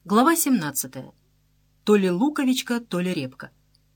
Глава 17. То ли луковичка, то ли репка.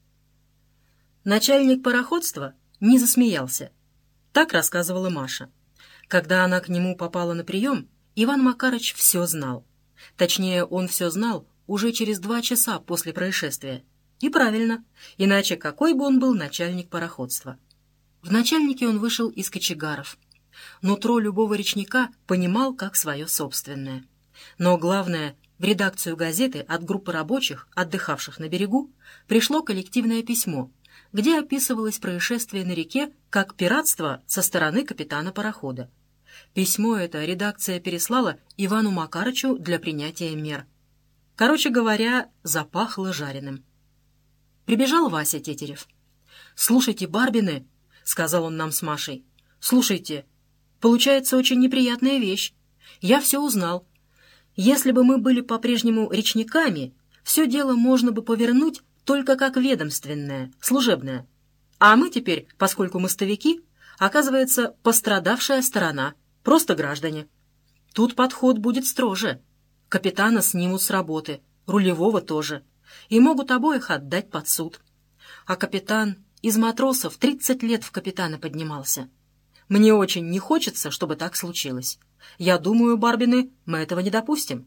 Начальник пароходства не засмеялся. Так рассказывала Маша. Когда она к нему попала на прием, Иван Макарыч все знал. Точнее, он все знал уже через 2 часа после происшествия. И правильно, иначе какой бы он был начальник пароходства? В начальнике он вышел из кочегаров. Нутро любого речника понимал как свое собственное. Но главное, в редакцию газеты от группы рабочих, отдыхавших на берегу, пришло коллективное письмо, где описывалось происшествие на реке как пиратство со стороны капитана парохода. Письмо это редакция переслала Ивану Макарычу для принятия мер. Короче говоря, запахло жареным. Прибежал Вася Тетерев. «Слушайте, Барбины», — сказал он нам с Машей, — «слушайте, получается очень неприятная вещь. Я все узнал. Если бы мы были по-прежнему речниками, все дело можно бы повернуть только как ведомственное, служебное. А мы теперь, поскольку мостовики, оказывается, пострадавшая сторона, просто граждане. Тут подход будет строже. Капитана снимут с работы, рулевого тоже, и могут обоих отдать под суд. А капитан из матросов 30 лет в капитана поднимался. Мне очень не хочется, чтобы так случилось. Я думаю, Барбины, мы этого не допустим».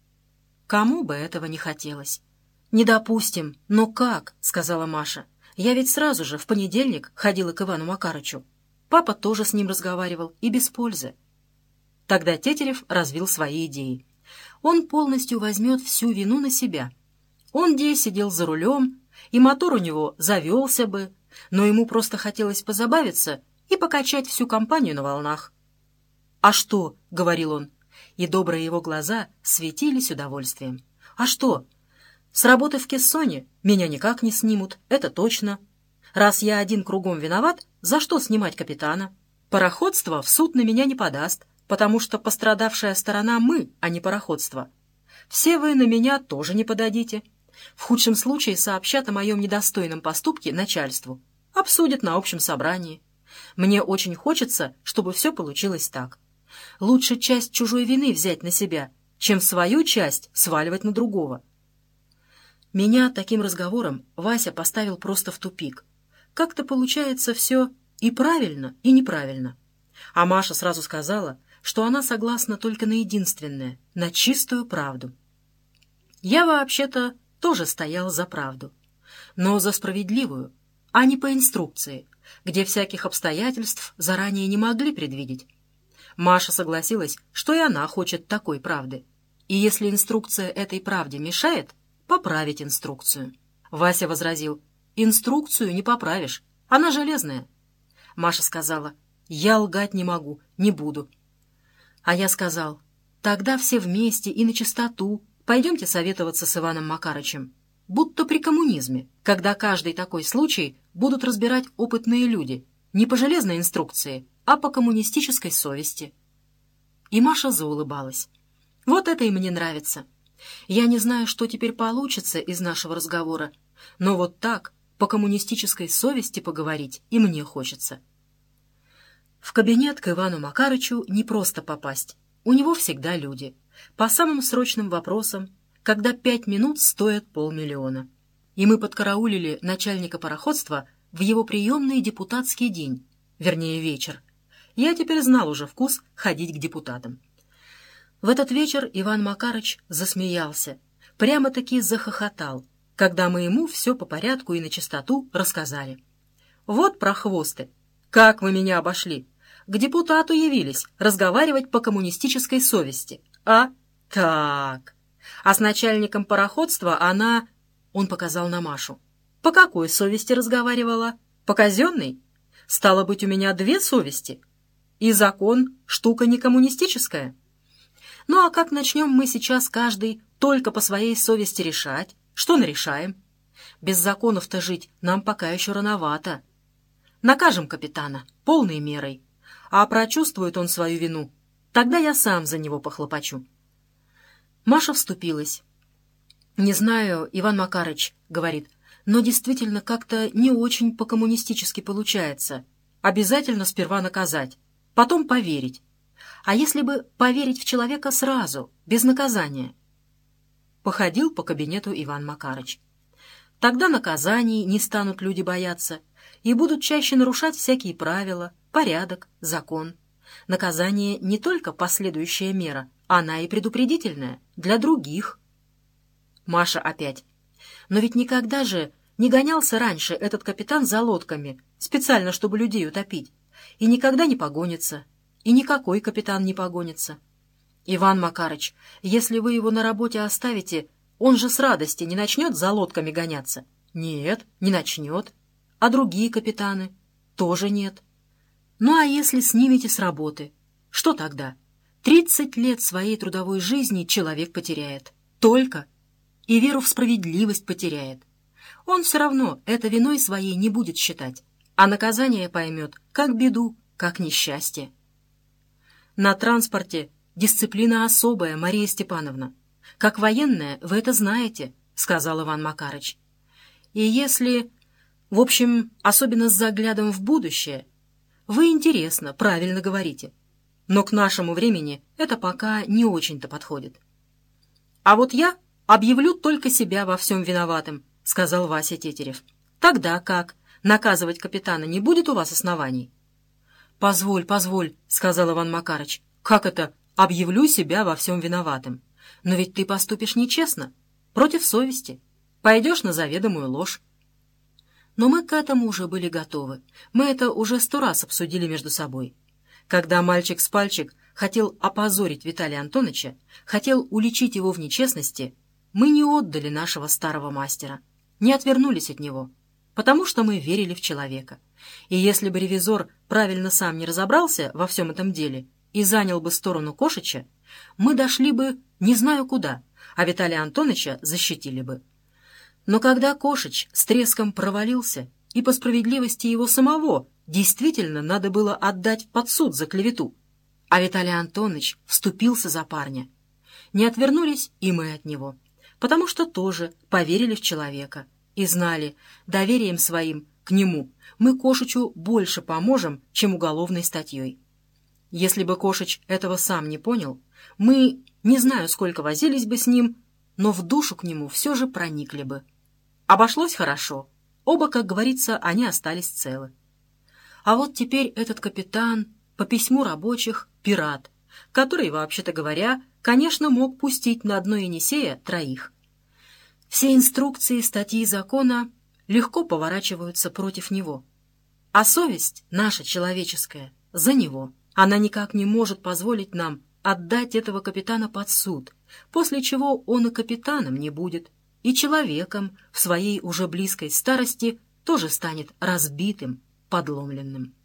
Кому бы этого не хотелось? «Не допустим. Но как?» — сказала Маша. «Я ведь сразу же, в понедельник, ходила к Ивану Макарычу. Папа тоже с ним разговаривал, и без пользы». Тогда Тетерев развил свои идеи. Он полностью возьмет всю вину на себя. Он сидел за рулем, и мотор у него завелся бы, но ему просто хотелось позабавиться и покачать всю компанию на волнах. «А что?» — говорил он, и добрые его глаза светились удовольствием. «А что? С работы в кессоне меня никак не снимут, это точно. Раз я один кругом виноват, за что снимать капитана? Пароходство в суд на меня не подаст, потому что пострадавшая сторона мы, а не пароходство. Все вы на меня тоже не подадите. В худшем случае сообщат о моем недостойном поступке начальству, обсудят на общем собрании. Мне очень хочется, чтобы все получилось так. Лучше часть чужой вины взять на себя, чем свою часть сваливать на другого». Меня таким разговором Вася поставил просто в тупик. Как-то получается все и правильно, и неправильно. А Маша сразу сказала, что она согласна только на единственное, на чистую правду. Я вообще-то тоже стоял за правду, но за справедливую, а не по инструкции, где всяких обстоятельств заранее не могли предвидеть. Маша согласилась, что и она хочет такой правды. И если инструкция этой правде мешает, поправить инструкцию. Вася возразил: «Инструкцию не поправишь, она железная». Маша сказала: «Я лгать не могу, не буду». А я сказал: «Тогда все вместе и начистоту пойдемте советоваться с Иваном Макарычем, будто при коммунизме, когда каждый такой случай будут разбирать опытные люди, не по железной инструкции, а по коммунистической совести». И Маша заулыбалась. «Вот это и мне нравится. Я не знаю, что теперь получится из нашего разговора, но вот так, по коммунистической совести поговорить и мне хочется». В кабинет к Ивану Макарычу не просто попасть. У него всегда люди. По самым срочным вопросам, когда 5 минут стоят 500 000. И мы подкараулили начальника пароходства в его приемный депутатский день, вернее вечер. Я теперь знал уже вкус ходить к депутатам. В этот вечер Иван Макарыч засмеялся, прямо-таки захохотал, когда мы ему все по порядку и начистоту рассказали. «Вот прохвосты! Как вы меня обошли! К депутату явились разговаривать по коммунистической совести, а? Так! А с начальником пароходства она...» Он показал на Машу. «По какой совести разговаривала? По казенной? Стало быть, у меня 2 совести? И закон — штука не коммунистическая. Ну а как начнем мы сейчас каждый только по своей совести решать? Что нарешаем? Без законов-то жить нам пока еще рановато. Накажем капитана полной мерой, а прочувствует он свою вину, тогда я сам за него похлопочу». Маша вступилась. «Не знаю, Иван Макарыч, — говорит, — но действительно как-то не очень по-коммунистически получается. Обязательно сперва наказать, потом поверить. А если бы поверить в человека сразу, без наказания?» походил по кабинету Иван Макарыч. Тогда наказаний не станут люди бояться и будут чаще нарушать всякие правила, порядок, закон. Наказание не только последующая мера, она и предупредительная для других. Маша опять. Но ведь никогда же не гонялся раньше этот капитан за лодками, специально, чтобы людей утопить, и никогда не погонится, и никакой капитан не погонится. Иван Макарыч, если вы его на работе оставите, он же с радости не начнет за лодками гоняться? Нет, не начнет. А другие капитаны? Тоже нет. Ну а если снимете с работы? Что тогда? 30 лет своей трудовой жизни человек потеряет. Только. И веру в справедливость потеряет. Он все равно это виной своей не будет считать, а наказание поймет как беду, как несчастье. На транспорте дисциплина особая, Мария Степановна. Как военная, вы это знаете, — сказал Иван Макарыч. И если, в общем, особенно с заглядом в будущее, вы интересно, правильно говорите. Но к нашему времени это пока не очень-то подходит. А вот я объявлю только себя во всем виноватым, — сказал Вася Тетерев. Тогда как? Наказывать капитана не будет у вас оснований? Позволь, — сказал Иван Макарыч. Как это объявлю себя во всем виноватым? Но ведь ты поступишь нечестно, против совести, пойдешь на заведомую ложь. Но мы к этому уже были готовы. Мы это уже 100 раз обсудили между собой. Когда мальчик с пальчик хотел опозорить Виталия Антоновича, хотел уличить его в нечестности, мы не отдали нашего старого мастера, не отвернулись от него, потому что мы верили в человека. И если бы ревизор правильно сам не разобрался во всем этом деле и занял бы сторону Кошича, мы дошли бы не знаю куда, а Виталия Антоновича защитили бы. Но когда Кошич с треском провалился, и по справедливости его самого действительно надо было отдать под суд за клевету, а Виталий Антонович вступился за парня, не отвернулись и мы от него, потому что тоже поверили в человека и знали, доверием своим к нему мы Кошичу больше поможем, чем уголовной статьей. Если бы Кошич этого сам не понял, мы не знаю, сколько возились бы с ним, но в душу к нему все же проникли бы. Обошлось хорошо. Оба, как говорится, они остались целы. А вот теперь этот капитан, по письму рабочих, пират, который, вообще-то говоря, конечно, мог пустить на дно Енисея 3. Все инструкции, статьи закона легко поворачиваются против него. А совесть, наша человеческая, за него. Она никак не может позволить нам отдать этого капитана под суд, после чего он и капитаном не будет, и человеком в своей уже близкой старости тоже станет разбитым, подломленным.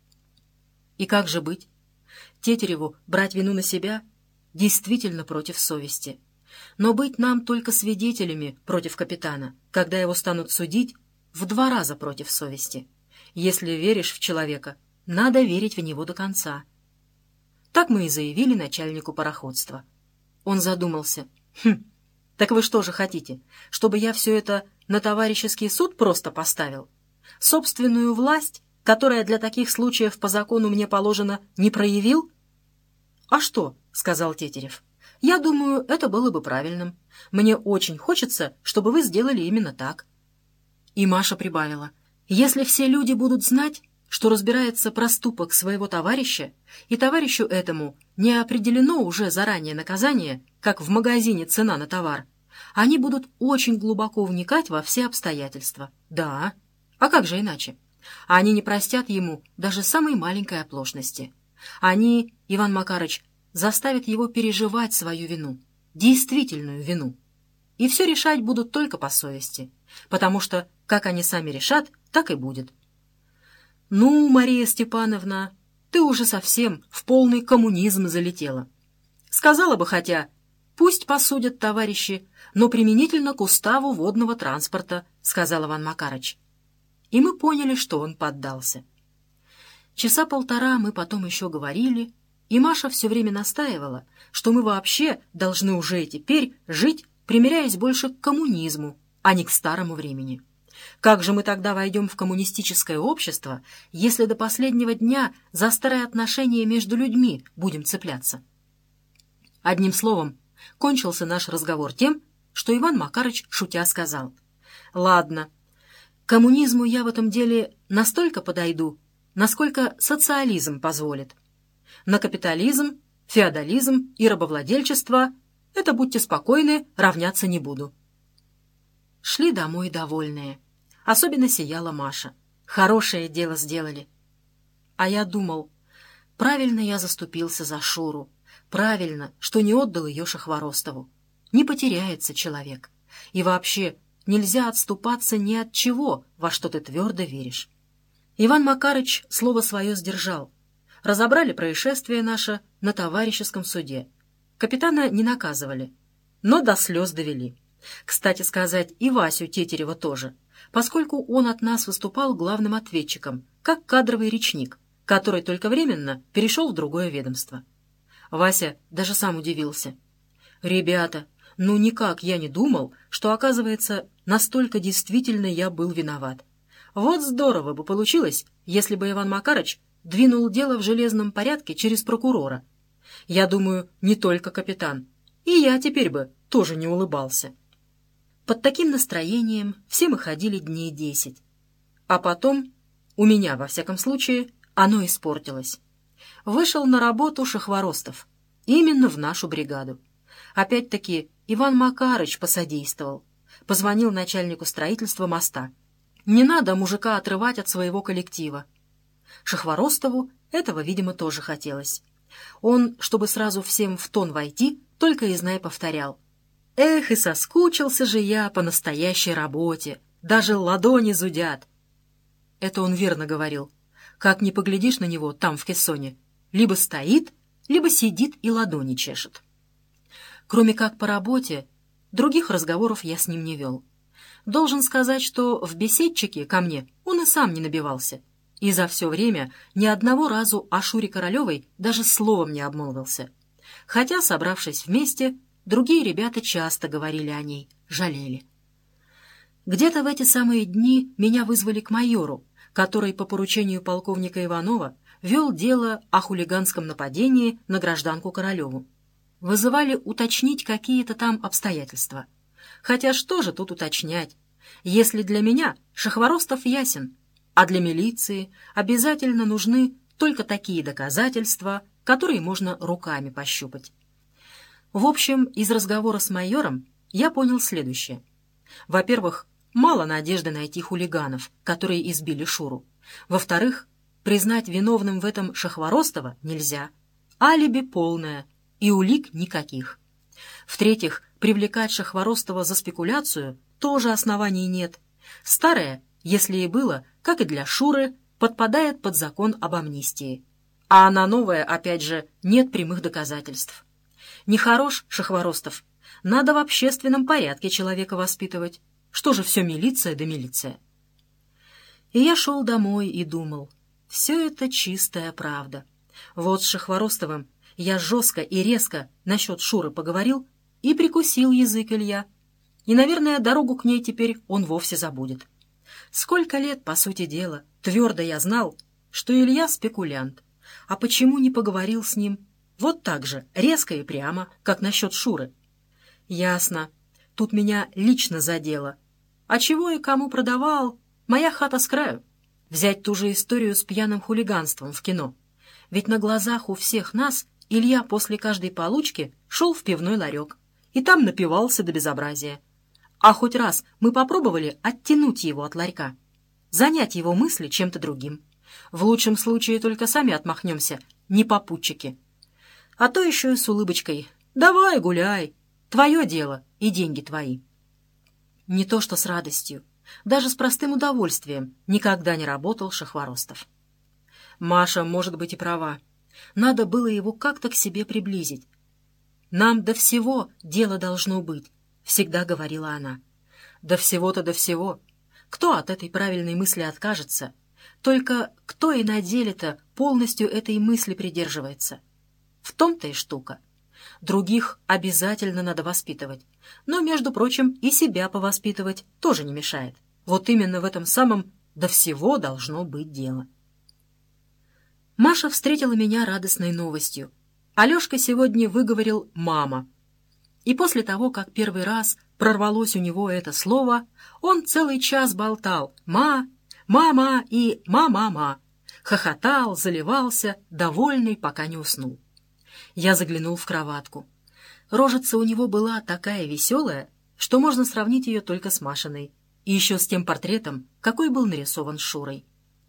И как же быть? Тетереву брать вину на себя действительно против совести. Но быть нам только свидетелями против капитана, когда его станут судить, в 2 раза против совести. Если веришь в человека, надо верить в него до конца. Так мы и заявили начальнику пароходства. Он задумался. Так вы что же хотите, чтобы я все это на товарищеский суд просто поставил? Собственную власть, которая для таких случаев по закону мне положено, не проявил? А что, — сказал Тетерев, — я думаю, это было бы правильным. Мне очень хочется, чтобы вы сделали именно так. И Маша прибавила. Если все люди будут знать, что разбирается проступок своего товарища, и товарищу этому не определено уже заранее наказание, как в магазине цена на товар, они будут очень глубоко вникать во все обстоятельства. Да, а как же иначе? Они не простят ему даже самой маленькой оплошности. Они, Иван Макарыч, заставят его переживать свою вину, действительную вину. И все решать будут только по совести, потому что, как они сами решат, так и будет. «Ну, Мария Степановна, ты уже совсем в полный коммунизм залетела. Сказала бы хотя, пусть посудят товарищи, но применительно к уставу водного транспорта», — сказал Иван Макарыч. И мы поняли, что он поддался. Часа 1,5 мы потом еще говорили, и Маша все время настаивала, что мы вообще должны уже теперь жить, примиряясь больше к коммунизму, а не к старому времени. Как же мы тогда войдем в коммунистическое общество, если до последнего дня за старые отношения между людьми будем цепляться? Одним словом, кончился наш разговор тем, что Иван Макарыч, шутя, сказал: «Ладно, коммунизму я в этом деле настолько подойду, насколько социализм позволит. На капитализм, феодализм и рабовладельчество — это, будьте спокойны, равняться не буду». Шли домой довольные. Особенно сияла Маша. Хорошее дело сделали. А я думал, правильно я заступился за Шуру. Правильно, что не отдал ее Шахворостову. Не потеряется человек. И вообще нельзя отступаться ни от чего, во что ты твердо веришь. Иван Макарыч слово свое сдержал. Разобрали происшествие наше на товарищеском суде. Капитана не наказывали, но до слез довели. Кстати сказать, и Васю Тетерева тоже, поскольку он от нас выступал главным ответчиком, как кадровый речник, который только временно перешел в другое ведомство. Вася даже сам удивился. «Ребята, ну никак я не думал, что, оказывается, настолько действительно я был виноват. Вот здорово бы получилось, если бы Иван Макарыч двинул дело в железном порядке через прокурора. Я думаю, не только капитан. И я теперь бы тоже не улыбался». Под таким настроением все мы ходили дней 10. А потом, у меня, во всяком случае, оно испортилось. Вышел на работу Шахворостов. Именно в нашу бригаду. Опять-таки Иван Макарыч посодействовал. Позвонил начальнику строительства моста. Не надо мужика отрывать от своего коллектива. Шахворостову этого, видимо, тоже хотелось. Он, чтобы сразу всем в тон войти, только и знай повторял: «Эх, и соскучился же я по настоящей работе, даже ладони зудят». Это он верно говорил. Как ни поглядишь на него там, в кессоне, либо стоит, либо сидит и ладони чешет. Кроме как по работе, других разговоров я с ним не вел. Должен сказать, что в беседчике ко мне он и сам не набивался, и за все время ни одного разу о Шуре Королевой даже словом не обмолвился. Хотя, собравшись вместе, другие ребята часто говорили о ней, жалели. Где-то в эти самые дни меня вызвали к майору, который по поручению полковника Иванова вел дело о хулиганском нападении на гражданку Королеву. Вызывали уточнить какие-то там обстоятельства. Хотя что же тут уточнять, если для меня Шахворостов ясен, а для милиции обязательно нужны только такие доказательства, которые можно руками пощупать. В общем, из разговора с майором я понял следующее. Во-первых, мало надежды найти хулиганов, которые избили Шуру. Во-вторых, признать виновным в этом Шахворостова нельзя. Алиби полное, и улик никаких. В-третьих, привлекать Шахворостова за спекуляцию тоже оснований нет. Старое, если и было, как и для Шуры, подпадает под закон об амнистии. А на новое, опять же, нет прямых доказательств. Нехорош Шахворостов. Надо в общественном порядке человека воспитывать. Что же все милиция да милиция? И я шел домой и думал, все это чистая правда. Вот с Шахворостовым я жестко и резко насчет Шуры поговорил, и прикусил язык Илья. И, наверное, дорогу к ней теперь он вовсе забудет. Сколько лет, по сути дела, твердо я знал, что Илья спекулянт. А почему не поговорил с ним вот так же, резко и прямо, как насчет Шуры? Ясно. Тут меня лично задело. А чего и кому продавал? Моя хата с краю. Взять ту же историю с пьяным хулиганством в кино. Ведь на глазах у всех нас Илья после каждой получки шел в пивной ларек и там напивался до безобразия. А хоть раз мы попробовали оттянуть его от ларька, занять его мысли чем-то другим. В лучшем случае только сами отмахнемся, не попутчики. А то еще и с улыбочкой: «Давай, гуляй, твое дело и деньги твои». Не то что с радостью, даже с простым удовольствием никогда не работал Шахворостов. Маша, может быть, и права. Надо было его как-то к себе приблизить. «Нам до всего дело должно быть», — всегда говорила она. До всего-то до всего. Кто от этой правильной мысли откажется? Только кто и на деле-то полностью этой мысли придерживается? В том-то и штука. Других обязательно надо воспитывать. Но, между прочим, и себя повоспитывать тоже не мешает. Вот именно в этом самом «до всего должно быть дело». Маша встретила меня радостной новостью. Алешка сегодня выговорил «мама». И после того, как первый раз прорвалось у него это слово, он целый час болтал «ма», «мама» и «ма-ма-ма», хохотал, заливался, довольный, пока не уснул. Я заглянул в кроватку. Рожица у него была такая веселая, что можно сравнить ее только с Машиной, и еще с тем портретом, какой был нарисован Шурой.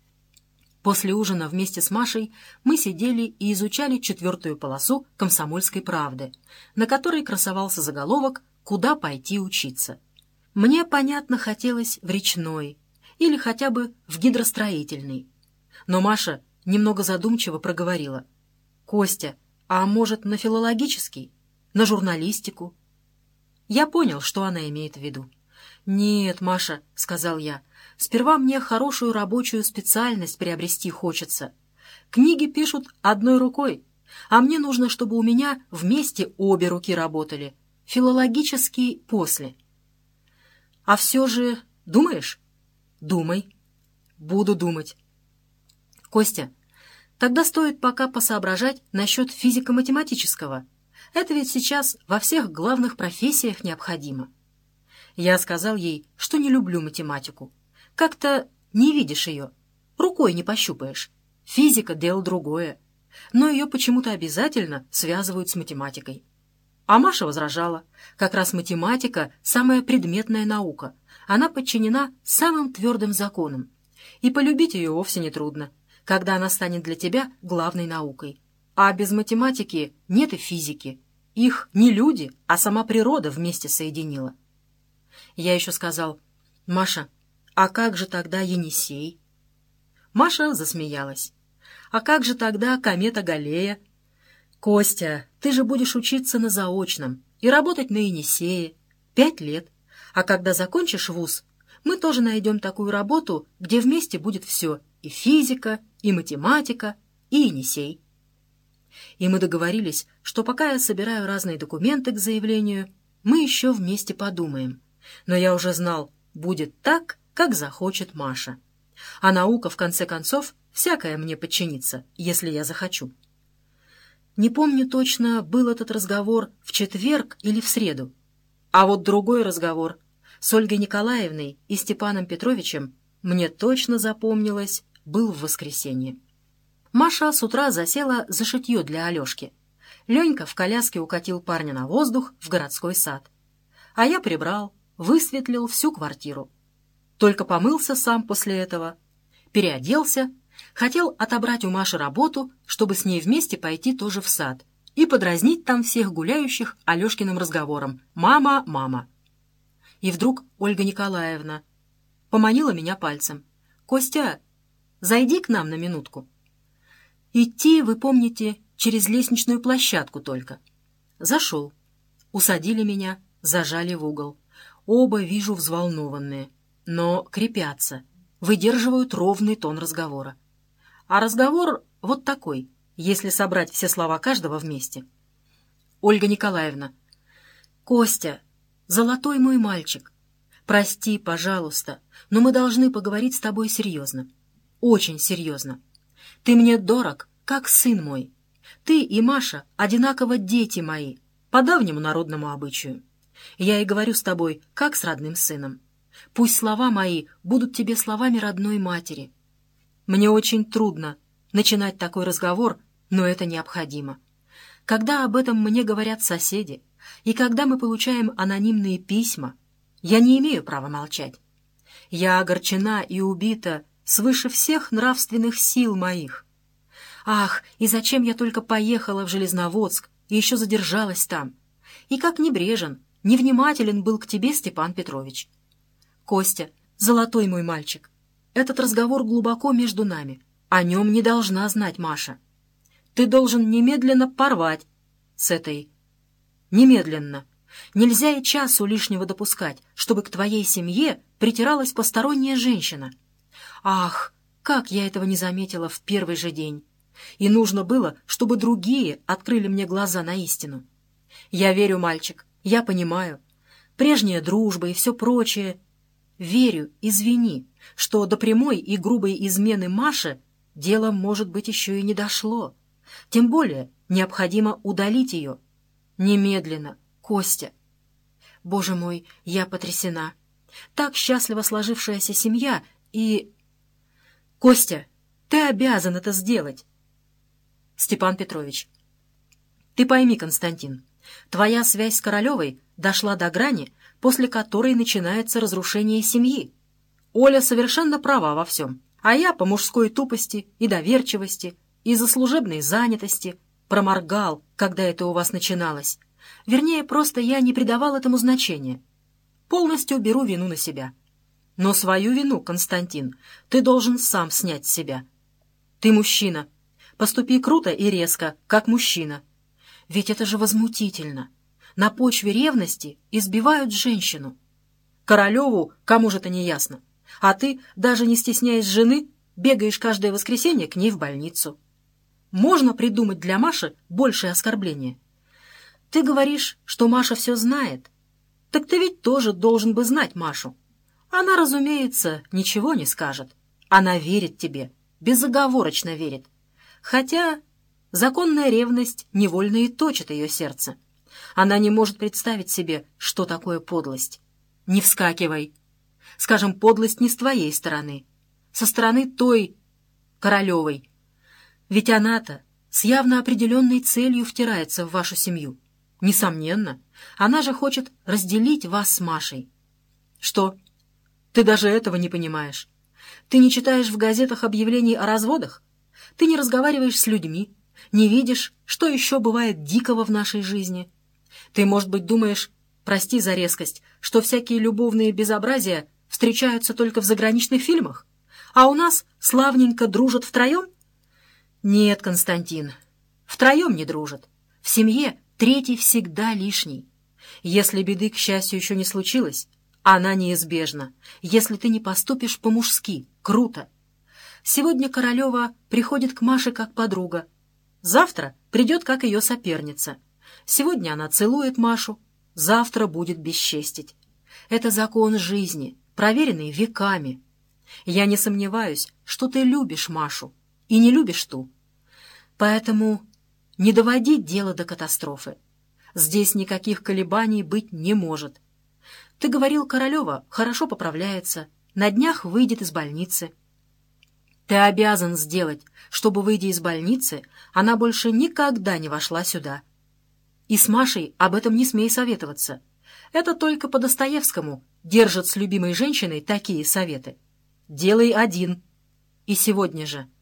После ужина вместе с Машей мы сидели и изучали 4-ю полосу «Комсомольской правды», на которой красовался заголовок «Куда пойти учиться?». Мне, понятно, хотелось в речной или хотя бы в гидростроительный. Но Маша немного задумчиво проговорила: «Костя, а может, на филологический? На журналистику?» Я понял, что она имеет в виду. «Нет, Маша», — сказал я, — «сперва мне хорошую рабочую специальность приобрести хочется. Книги пишут одной рукой, а мне нужно, чтобы у меня вместе обе руки работали. Филологический после». «А все же думаешь?» «Думай». «Буду думать». «Костя, тогда стоит пока посоображать насчет физико-математического. Это ведь сейчас во всех главных профессиях необходимо». Я сказал ей, что не люблю математику. Как-то не видишь ее, рукой не пощупаешь. Физика — дело другое. Но ее почему-то обязательно связывают с математикой. А Маша возражала. Как раз математика — самая предметная наука. Она подчинена самым твердым законам. И полюбить ее вовсе не трудно, когда она станет для тебя главной наукой. А без математики нет и физики. Их не люди, а сама природа вместе соединила. Я еще сказал: «Маша, а как же тогда Енисей?» Маша засмеялась. «А как же тогда комета Галлея?» «Костя, ты же будешь учиться на заочном и работать на Енисее 5 лет. А когда закончишь вуз, мы тоже найдем такую работу, где вместе будет все — и физика, и математика, и Енисей». И мы договорились, что пока я собираю разные документы к заявлению, мы еще вместе подумаем. Но я уже знал, будет так, как захочет Маша. А наука, в конце концов, всякая мне подчинится, если я захочу. Не помню точно, был этот разговор в четверг или в среду. А вот другой разговор с Ольгой Николаевной и Степаном Петровичем мне точно запомнилось, был в воскресенье. Маша с утра засела за шитье для Алешки. Ленька в коляске укатил парня на воздух в городской сад. А я прибрал, высветлил всю квартиру. Только помылся сам после этого, переоделся, хотел отобрать у Маши работу, чтобы с ней вместе пойти тоже в сад и подразнить там всех гуляющих Алешкиным разговором «Мама, мама». И вдруг Ольга Николаевна поманила меня пальцем: «Костя, зайди к нам на минутку». Идти, вы помните, через лестничную площадку только. Зашел. Усадили меня, зажали в угол. Оба, вижу, взволнованные, но крепятся, выдерживают ровный тон разговора. А разговор вот такой, если собрать все слова каждого вместе. Ольга Николаевна: «Костя, золотой мой мальчик, прости, пожалуйста, но мы должны поговорить с тобой серьезно. Очень серьезно. Ты мне дорог, как сын мой. Ты и Маша одинаково дети мои, по давнему народному обычаю. Я и говорю с тобой, как с родным сыном. Пусть слова мои будут тебе словами родной матери. Мне очень трудно начинать такой разговор, но это необходимо. Когда об этом мне говорят соседи, и когда мы получаем анонимные письма, я не имею права молчать. Я огорчена и убита свыше всех нравственных сил моих. Ах, и зачем я только поехала в Железноводск и еще задержалась там? И как небрежен, невнимателен был к тебе Степан Петрович. Костя, золотой мой мальчик, этот разговор глубоко между нами. О нем не должна знать Маша. Ты должен немедленно порвать с этой. Немедленно. Нельзя и часу лишнего допускать, чтобы к твоей семье притиралась посторонняя женщина. Ах, как я этого не заметила в первый же день. И нужно было, чтобы другие открыли мне глаза на истину. Я верю, мальчик, я понимаю. Прежняя дружба и все прочее. Верю, извини, что до прямой и грубой измены Маши дело, может быть, еще и не дошло. Тем более необходимо удалить ее. Немедленно, Костя. Боже мой, я потрясена. Так счастливо сложившаяся семья и... Костя, ты обязан это сделать. Степан Петрович. Ты пойми, Константин, твоя связь с Королевой дошла до грани, после которой начинается разрушение семьи. Оля совершенно права во всем, а я по мужской тупости и доверчивости, из-за служебной занятости проморгал, когда это у вас начиналось. Вернее, просто я не придавал этому значения. Полностью беру вину на себя. Но свою вину, Константин, ты должен сам снять с себя. Ты мужчина. Поступи круто и резко, как мужчина. Ведь это же возмутительно. На почве ревности избивают женщину. Королеву, кому же это не ясно? А ты, даже не стесняясь жены, бегаешь каждое воскресенье к ней в больницу. Можно придумать для Маши большее оскорбление? Ты говоришь, что Маша все знает. Так ты ведь тоже должен бы знать Машу. Она, разумеется, ничего не скажет. Она верит тебе, безоговорочно верит. Хотя законная ревность невольно и точит ее сердце. Она не может представить себе, что такое подлость. Не вскакивай. Скажем, подлость не с твоей стороны, со стороны той Королевой. Ведь она-то с явно определенной целью втирается в вашу семью. Несомненно, она же хочет разделить вас с Машей. Что, ты даже этого не понимаешь? Ты не читаешь в газетах объявлений о разводах? Ты не разговариваешь с людьми, не видишь, что еще бывает дикого в нашей жизни? Ты, может быть, думаешь, прости за резкость, что всякие любовные безобразия встречаются только в заграничных фильмах, а у нас славненько дружат втроем? Нет, Константин, втроем не дружат. В семье третий всегда лишний. Если беды, к счастью, еще не случилось, она неизбежна, если ты не поступишь по-мужски, круто. Сегодня Королева приходит к Маше как подруга. Завтра придет как ее соперница. Сегодня она целует Машу, завтра будет бесчестить. Это закон жизни, проверенный веками. Я не сомневаюсь, что ты любишь Машу и не любишь ту. Поэтому не доводи дело до катастрофы. Здесь никаких колебаний быть не может. Ты говорил, Королева хорошо поправляется, на днях выйдет из больницы. Ты обязан сделать, чтобы, выйдя из больницы, она больше никогда не вошла сюда. И с Машей об этом не смей советоваться. Это только по Достоевскому держат с любимой женщиной такие советы. Делай один. И сегодня же.